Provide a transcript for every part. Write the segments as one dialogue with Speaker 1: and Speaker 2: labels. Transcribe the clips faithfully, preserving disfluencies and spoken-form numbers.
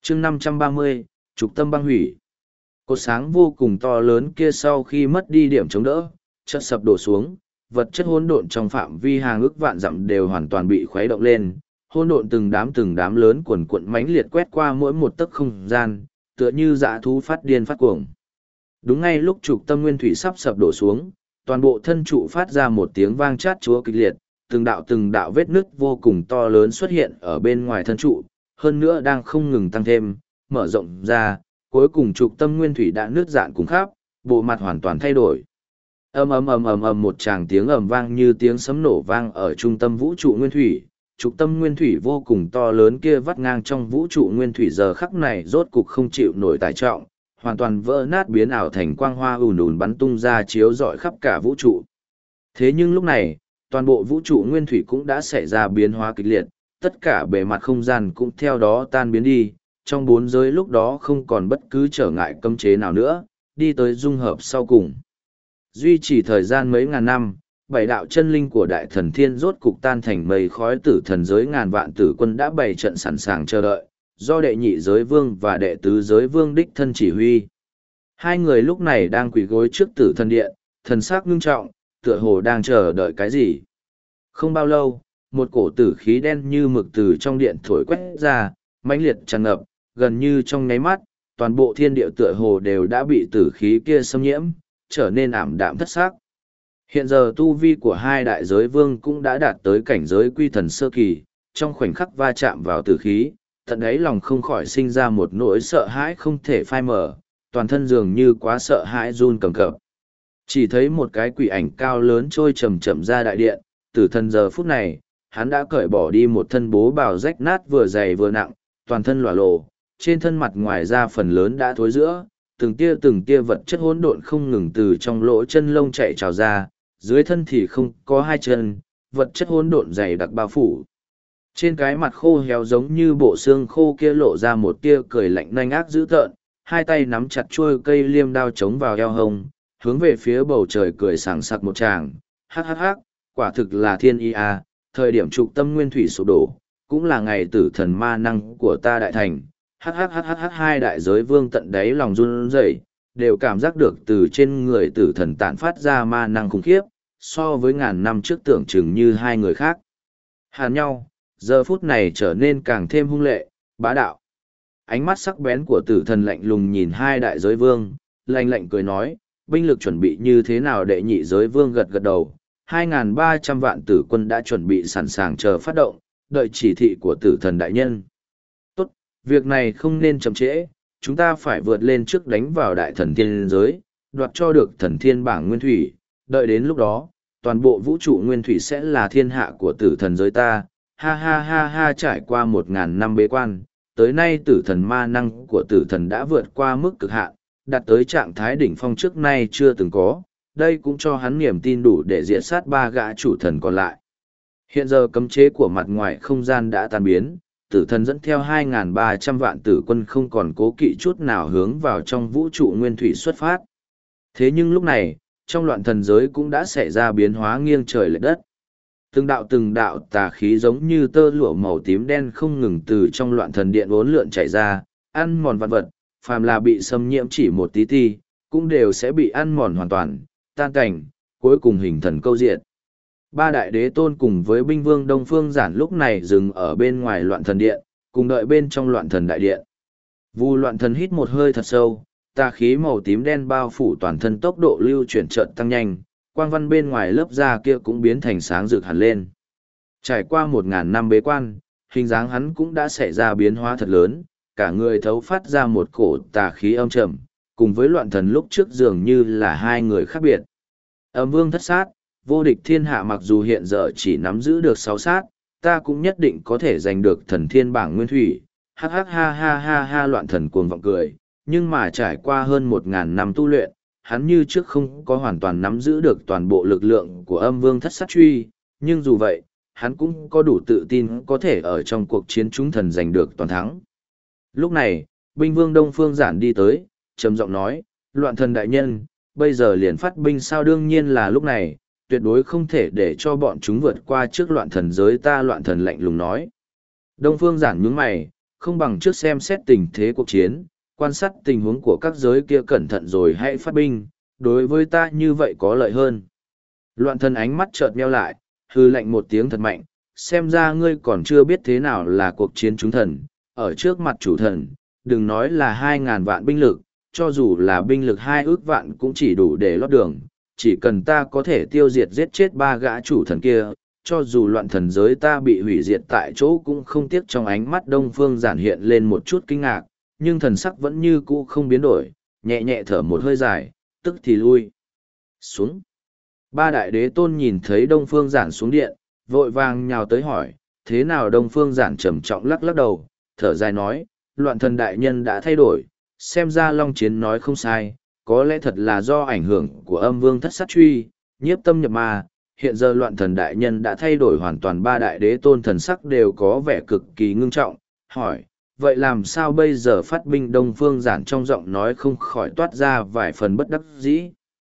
Speaker 1: chương năm trăm ba mươi, trục tâm băng hủy. Cột sáng vô cùng to lớn kia sau khi mất đi điểm chống đỡ, chợt sập đổ xuống, vật chất hỗn độn trong phạm vi hàng ức vạn dặm đều hoàn toàn bị khuấy động lên, hỗn độn từng đám từng đám lớn cuồn cuộn mãnh liệt quét qua mỗi một tấc không gian, tựa như dã thú phát điên phát cuồng. Đúng ngay lúc trục tâm nguyên thủy sắp sập đổ xuống, toàn bộ thân trụ phát ra một tiếng vang chát chúa kịch liệt, từng đạo từng đạo vết nứt vô cùng to lớn xuất hiện ở bên ngoài thân trụ, hơn nữa đang không ngừng tăng thêm, mở rộng ra, cuối cùng trục tâm nguyên thủy đã nứt dạn cùng khắp, bộ mặt hoàn toàn thay đổi. Ầm ầm ầm ầm ầm một tràng tiếng ầm vang như tiếng sấm nổ vang ở trung tâm vũ trụ nguyên thủy, trục tâm nguyên thủy vô cùng to lớn kia vắt ngang trong vũ trụ nguyên thủy giờ khắc này rốt cục không chịu nổi tải trọng, hoàn toàn vỡ nát biến ảo thành quang hoa ùn ùn bắn tung ra chiếu rọi khắp cả vũ trụ. Thế nhưng lúc này, toàn bộ vũ trụ nguyên thủy cũng đã xảy ra biến hóa kịch liệt, tất cả bề mặt không gian cũng theo đó tan biến đi, trong bốn giới lúc đó không còn bất cứ trở ngại cấm chế nào nữa, đi tới dung hợp sau cùng. Duy trì thời gian mấy ngàn năm, bảy đạo chân linh của đại thần thiên rốt cục tan thành mây khói, tử thần giới ngàn vạn tử quân đã bày trận sẵn sàng chờ đợi, do đệ nhị giới vương và đệ tứ giới vương đích thân chỉ huy. Hai người lúc này đang quỳ gối trước tử thần điện, thần sắc ngưng trọng, tựa hồ đang chờ đợi cái gì. Không bao lâu, một cổ tử khí đen như mực từ trong điện thổi quét ra, mãnh liệt tràn ngập, gần như trong nháy mắt, toàn bộ thiên địa tựa hồ đều đã bị tử khí kia xâm nhiễm, trở nên ảm đạm thất sắc. Hiện giờ tu vi của hai đại giới vương cũng đã đạt tới cảnh giới quy thần sơ kỳ, trong khoảnh khắc va chạm vào tử khí, tận ấy lòng không khỏi sinh ra một nỗi sợ hãi không thể phai mở, toàn thân dường như quá sợ hãi run cầm cập. Chỉ thấy một cái quỷ ảnh cao lớn trôi chậm chậm ra đại điện, tử thần giờ phút này, hắn đã cởi bỏ đi một thân bố bào rách nát vừa dày vừa nặng, toàn thân lòa lồ, trên thân mặt ngoài ra phần lớn đã thối rữa, từng tia từng tia vật chất hỗn độn không ngừng từ trong lỗ chân lông chạy trào ra, dưới thân thì không có hai chân, vật chất hỗn độn dày đặc bao phủ. Trên cái mặt khô héo giống như bộ xương khô kia lộ ra một tia cười lạnh nanh ác dữ tợn, hai tay nắm chặt chuôi cây liêm đao chống vào eo hông, hướng về phía bầu trời cười sảng sặc một tràng, hắc hắc hắc, quả thực là thiên y a, thời điểm trục tâm nguyên thủy sụp đổ, cũng là ngày tử thần ma năng của ta đại thành. Hắc hắc hắc hắc hắc hai đại giới vương tận đáy lòng run rẩy, đều cảm giác được từ trên người tử thần tản phát ra ma năng khủng khiếp, so với ngàn năm trước tưởng chừng như hai người khác. Hàn nhau, giờ phút này trở nên càng thêm hung lệ, bá đạo. Ánh mắt sắc bén của tử thần lạnh lùng nhìn hai đại giới vương, lạnh lạnh cười nói, binh lực chuẩn bị như thế nào? Đệ nhị giới vương gật gật đầu, hai nghìn ba trăm vạn tử quân đã chuẩn bị sẵn sàng chờ phát động, đợi chỉ thị của tử thần đại nhân. Tốt, việc này không nên chậm trễ, chúng ta phải vượt lên trước đánh vào đại thần thiên giới, đoạt cho được thần thiên bảng nguyên thủy, đợi đến lúc đó, toàn bộ vũ trụ nguyên thủy sẽ là thiên hạ của tử thần giới ta. Ha ha ha ha, trải qua một ngàn năm bế quan, tới nay tử thần ma năng của tử thần đã vượt qua mức cực hạn, đạt tới trạng thái đỉnh phong trước nay chưa từng có, đây cũng cho hắn niềm tin đủ để diệt sát ba gã chủ thần còn lại. Hiện giờ cấm chế của mặt ngoài không gian đã tan biến, tử thần dẫn theo hai nghìn ba trăm vạn tử quân không còn cố kỵ chút nào hướng vào trong vũ trụ nguyên thủy xuất phát. Thế nhưng lúc này, trong loạn thần giới cũng đã xảy ra biến hóa nghiêng trời lệch đất. Từng đạo từng đạo tà khí giống như tơ lụa màu tím đen không ngừng từ trong loạn thần điện uốn lượn chảy ra, ăn mòn vạn vật, phàm là bị xâm nhiễm chỉ một tí ti, cũng đều sẽ bị ăn mòn hoàn toàn, tan cảnh, cuối cùng hình thần câu diệt. Ba đại đế tôn cùng với binh vương Đông Phương Giản lúc này dừng ở bên ngoài loạn thần điện, cùng đợi bên trong loạn thần đại điện. Vu loạn thần hít một hơi thật sâu, tà khí màu tím đen bao phủ toàn thân, tốc độ lưu chuyển chợt tăng nhanh, quang văn bên ngoài lớp da kia cũng biến thành sáng rực hẳn lên. Trải qua một ngàn năm bế quan, hình dáng hắn cũng đã xảy ra biến hóa thật lớn, cả người thấu phát ra một cổ tà khí âm trầm, cùng với loạn thần lúc trước dường như là hai người khác biệt. Âm vương thất sát, vô địch thiên hạ, mặc dù hiện giờ chỉ nắm giữ được sáu sát, ta cũng nhất định có thể giành được thần thiên bảng nguyên thủy. Hắc hắc ha ha ha ha, loạn thần cuồng vọng cười, nhưng mà trải qua hơn một ngàn năm tu luyện, hắn như trước không có hoàn toàn nắm giữ được toàn bộ lực lượng của âm vương thất sát truy, nhưng dù vậy, hắn cũng có đủ tự tin có thể ở trong cuộc chiến chúng thần giành được toàn thắng. Lúc này, binh vương Đông Phương Giản đi tới, trầm giọng nói, loạn thần đại nhân, bây giờ liền phát binh sao? Đương nhiên là lúc này, tuyệt đối không thể để cho bọn chúng vượt qua trước loạn thần giới ta. Loạn thần lạnh lùng nói. Đông Phương Giản nhướng mày, không bằng trước xem xét tình thế cuộc chiến, quan sát tình huống của các giới kia cẩn thận rồi hãy phát binh, đối với ta như vậy có lợi hơn. Loạn thần ánh mắt chợt meo lại, hư lạnh một tiếng thật mạnh, xem ra ngươi còn chưa biết thế nào là cuộc chiến chúng thần, ở trước mặt chủ thần, đừng nói là hai ngàn vạn binh lực, cho dù là binh lực hai ước vạn cũng chỉ đủ để lót đường, chỉ cần ta có thể tiêu diệt giết chết ba gã chủ thần kia, cho dù loạn thần giới ta bị hủy diệt tại chỗ cũng không tiếc. Trong ánh mắt Đông Phương Giản hiện lên một chút kinh ngạc, nhưng thần sắc vẫn như cũ không biến đổi, nhẹ nhẹ thở một hơi dài, tức thì lui xuống. Ba đại đế tôn nhìn thấy Đông Phương Giản xuống điện, vội vàng nhào tới hỏi, thế nào? Đông Phương Giản trầm trọng lắc lắc đầu, thở dài nói, loạn thần đại nhân đã thay đổi, xem ra Long Chiến nói không sai, có lẽ thật là do ảnh hưởng của âm vương thất sát truy, nhiếp tâm nhập ma, hiện giờ loạn thần đại nhân đã thay đổi hoàn toàn. Ba đại đế tôn thần sắc đều có vẻ cực kỳ ngưng trọng, hỏi, vậy làm sao bây giờ phát binh? Đông Phương Giản trong giọng nói không khỏi toát ra vài phần bất đắc dĩ.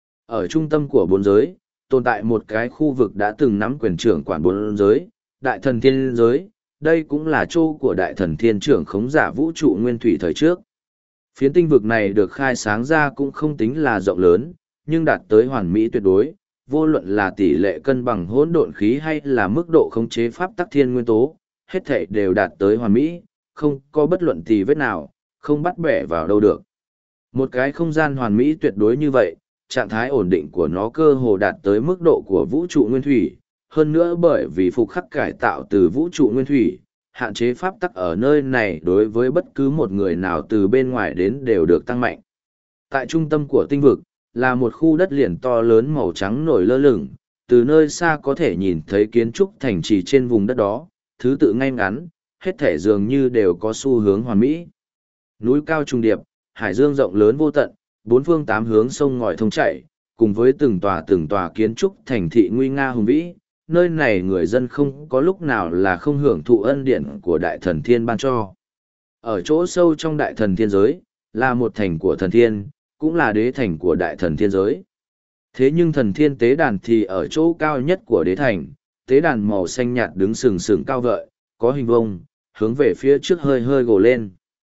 Speaker 1: Ở trung tâm của bốn giới, tồn tại một cái khu vực đã từng nắm quyền trưởng quản bốn giới, đại thần thiên giới, đây cũng là chỗ của đại thần thiên trưởng khống giả vũ trụ nguyên thủy thời trước. Phiến tinh vực này được khai sáng ra cũng không tính là rộng lớn, nhưng đạt tới hoàn mỹ tuyệt đối, vô luận là tỷ lệ cân bằng hỗn độn khí hay là mức độ khống chế pháp tắc thiên nguyên tố, hết thảy đều đạt tới hoàn mỹ, không có bất luận tì vết nào, không bắt bẻ vào đâu được. Một cái không gian hoàn mỹ tuyệt đối như vậy, trạng thái ổn định của nó cơ hồ đạt tới mức độ của vũ trụ nguyên thủy, hơn nữa bởi vì phục khắc cải tạo từ vũ trụ nguyên thủy, hạn chế pháp tắc ở nơi này đối với bất cứ một người nào từ bên ngoài đến đều được tăng mạnh. Tại trung tâm của tinh vực, là một khu đất liền to lớn màu trắng nổi lơ lửng, từ nơi xa có thể nhìn thấy kiến trúc thành trì trên vùng đất đó, thứ tự ngay ngắn, hết thể dường như đều có xu hướng hoàn mỹ. Núi cao trùng điệp, hải dương rộng lớn vô tận, bốn phương tám hướng sông ngòi thông chảy, cùng với từng tòa từng tòa kiến trúc thành thị nguy nga hùng vĩ, nơi này người dân không có lúc nào là không hưởng thụ ân điển của đại thần thiên ban cho. Ở chỗ sâu trong đại thần thiên giới, là một thành của thần thiên, cũng là đế thành của đại thần thiên giới. Thế nhưng thần thiên tế đàn thì ở chỗ cao nhất của đế thành, tế đàn màu xanh nhạt đứng sừng sừng cao vợi, có hình vông, hướng về phía trước hơi hơi gồ lên.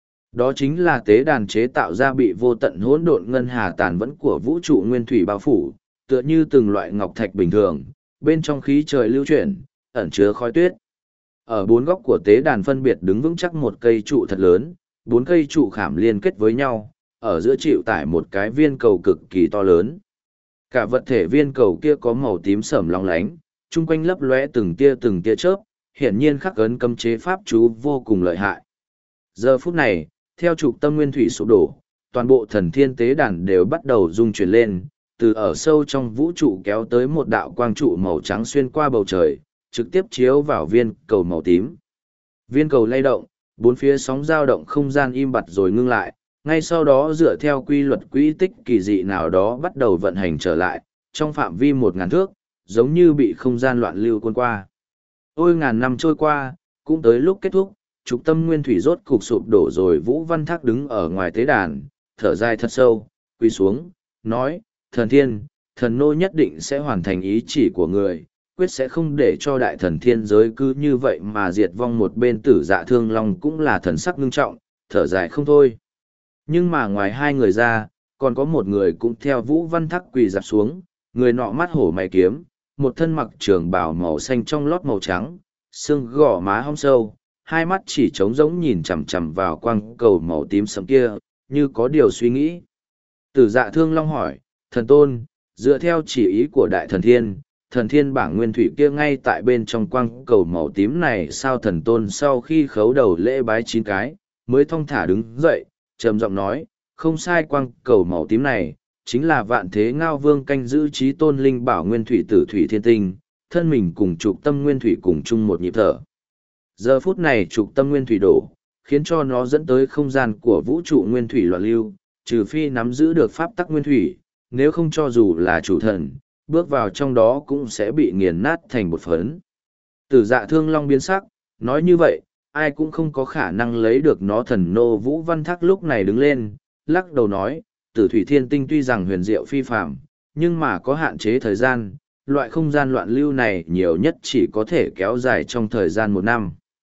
Speaker 1: Đó chính là tế đàn chế tạo ra bị vô tận hỗn độn ngân hà tàn vẫn của vũ trụ nguyên thủy bao phủ, tựa như từng loại ngọc thạch bình thường, bên trong khí trời lưu chuyển, ẩn chứa khói tuyết. Ở bốn góc của tế đàn phân biệt đứng vững chắc một cây trụ thật lớn, bốn cây trụ khảm liên kết với nhau, ở giữa chịu tải một cái viên cầu cực kỳ to lớn. Cả vật thể viên cầu kia có màu tím sẫm long lánh, chung quanh lấp lóe từng tia từng tia chớp, hiển nhiên khắc ấn cấm chế pháp chú vô cùng lợi hại. Giờ phút này, theo trục tâm nguyên thủy sụp đổ, toàn bộ thần thiên tế đàn đều bắt đầu rung chuyển lên, từ ở sâu trong vũ trụ kéo tới một đạo quang trụ màu trắng xuyên qua bầu trời, trực tiếp chiếu vào viên cầu màu tím. Viên cầu lay động, bốn phía sóng dao động không gian im bặt rồi ngưng lại, ngay sau đó dựa theo quy luật quỹ tích kỳ dị nào đó bắt đầu vận hành trở lại, trong phạm vi một ngàn thước, giống như bị không gian loạn lưu cuốn qua. Ôi ngàn năm trôi qua, cũng tới lúc kết thúc, trục tâm nguyên thủy rốt cục sụp đổ rồi. Vũ Văn Thác đứng ở ngoài tế đàn, thở dài thật sâu, quỳ xuống, nói, thần thiên, thần nô nhất định sẽ hoàn thành ý chỉ của người, quyết sẽ không để cho đại thần thiên giới cứ như vậy mà diệt vong. Một bên Tử Dạ Thương Long cũng là thần sắc ngưng trọng, thở dài không thôi. Nhưng mà ngoài hai người ra, còn có một người cũng theo Vũ Văn Thác quỳ dạp xuống, người nọ mắt hổ mày kiếm, một thân mặc trường bào màu xanh trong lót màu trắng, xương gò má hông sâu, hai mắt chỉ trống rỗng nhìn chằm chằm vào quang cầu màu tím sẫm kia, như có điều suy nghĩ. Tử Dạ Thương Long hỏi, thần tôn, dựa theo chỉ ý của đại thần thiên, thần thiên bảng nguyên thủy kia ngay tại bên trong quang cầu màu tím này sao? Thần tôn sau khi khấu đầu lễ bái chín cái, mới thong thả đứng dậy, trầm giọng nói, không sai, quang cầu màu tím này, chính là vạn thế ngao vương canh giữ trí tôn linh bảo nguyên thủy tử thủy thiên tinh, thân mình cùng trục tâm nguyên thủy cùng chung một nhịp thở. Giờ phút này trục tâm nguyên thủy đổ, khiến cho nó dẫn tới không gian của vũ trụ nguyên thủy loạn lưu, trừ phi nắm giữ được pháp tắc nguyên thủy, nếu không cho dù là chủ thần, bước vào trong đó cũng sẽ bị nghiền nát thành bột phấn. Tử Dạ Thương Long biến sắc, nói như vậy, ai cũng không có khả năng lấy được nó. Thần nô Vũ Văn Thác lúc này đứng lên, lắc đầu nói, Tử Thủy Thiên Tinh tuy rằng huyền diệu phi phàm, nhưng mà có hạn chế thời gian, loại không gian loạn lưu này nhiều nhất chỉ có thể kéo dài trong thời gian một năm.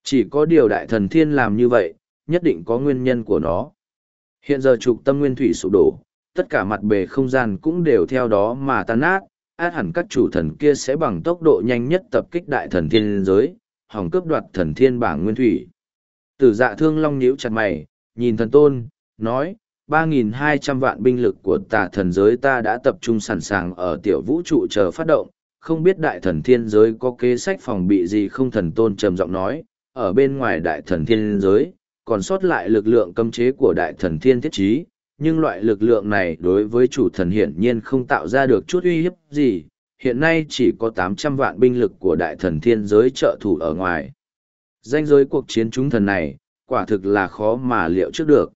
Speaker 1: Chỉ có điều đại thần thiên làm như vậy, nhất định có nguyên nhân của nó. Hiện giờ trục tâm nguyên thủy sụp đổ, tất cả mặt bề không gian cũng đều theo đó mà tan nát, át hẳn các chủ thần kia sẽ bằng tốc độ nhanh nhất tập kích đại thần thiên giới, hòng cướp đoạt thần thiên bảng nguyên thủy. Tử Dạ Thương Long nhíu chặt mày, nhìn thần tôn, nói, ba nghìn hai trăm vạn binh lực của tà thần giới ta đã tập trung sẵn sàng ở tiểu vũ trụ chờ phát động, không biết đại thần thiên giới có kế sách phòng bị gì không. Thần tôn trầm giọng nói, ở bên ngoài đại thần thiên giới, còn sót lại lực lượng cấm chế của đại thần thiên thiết trí, nhưng loại lực lượng này đối với chủ thần hiển nhiên không tạo ra được chút uy hiếp gì, hiện nay chỉ có tám trăm vạn binh lực của đại thần thiên giới trợ thủ ở ngoài. Danh giới cuộc chiến chúng thần này, quả thực là khó mà liệu trước được.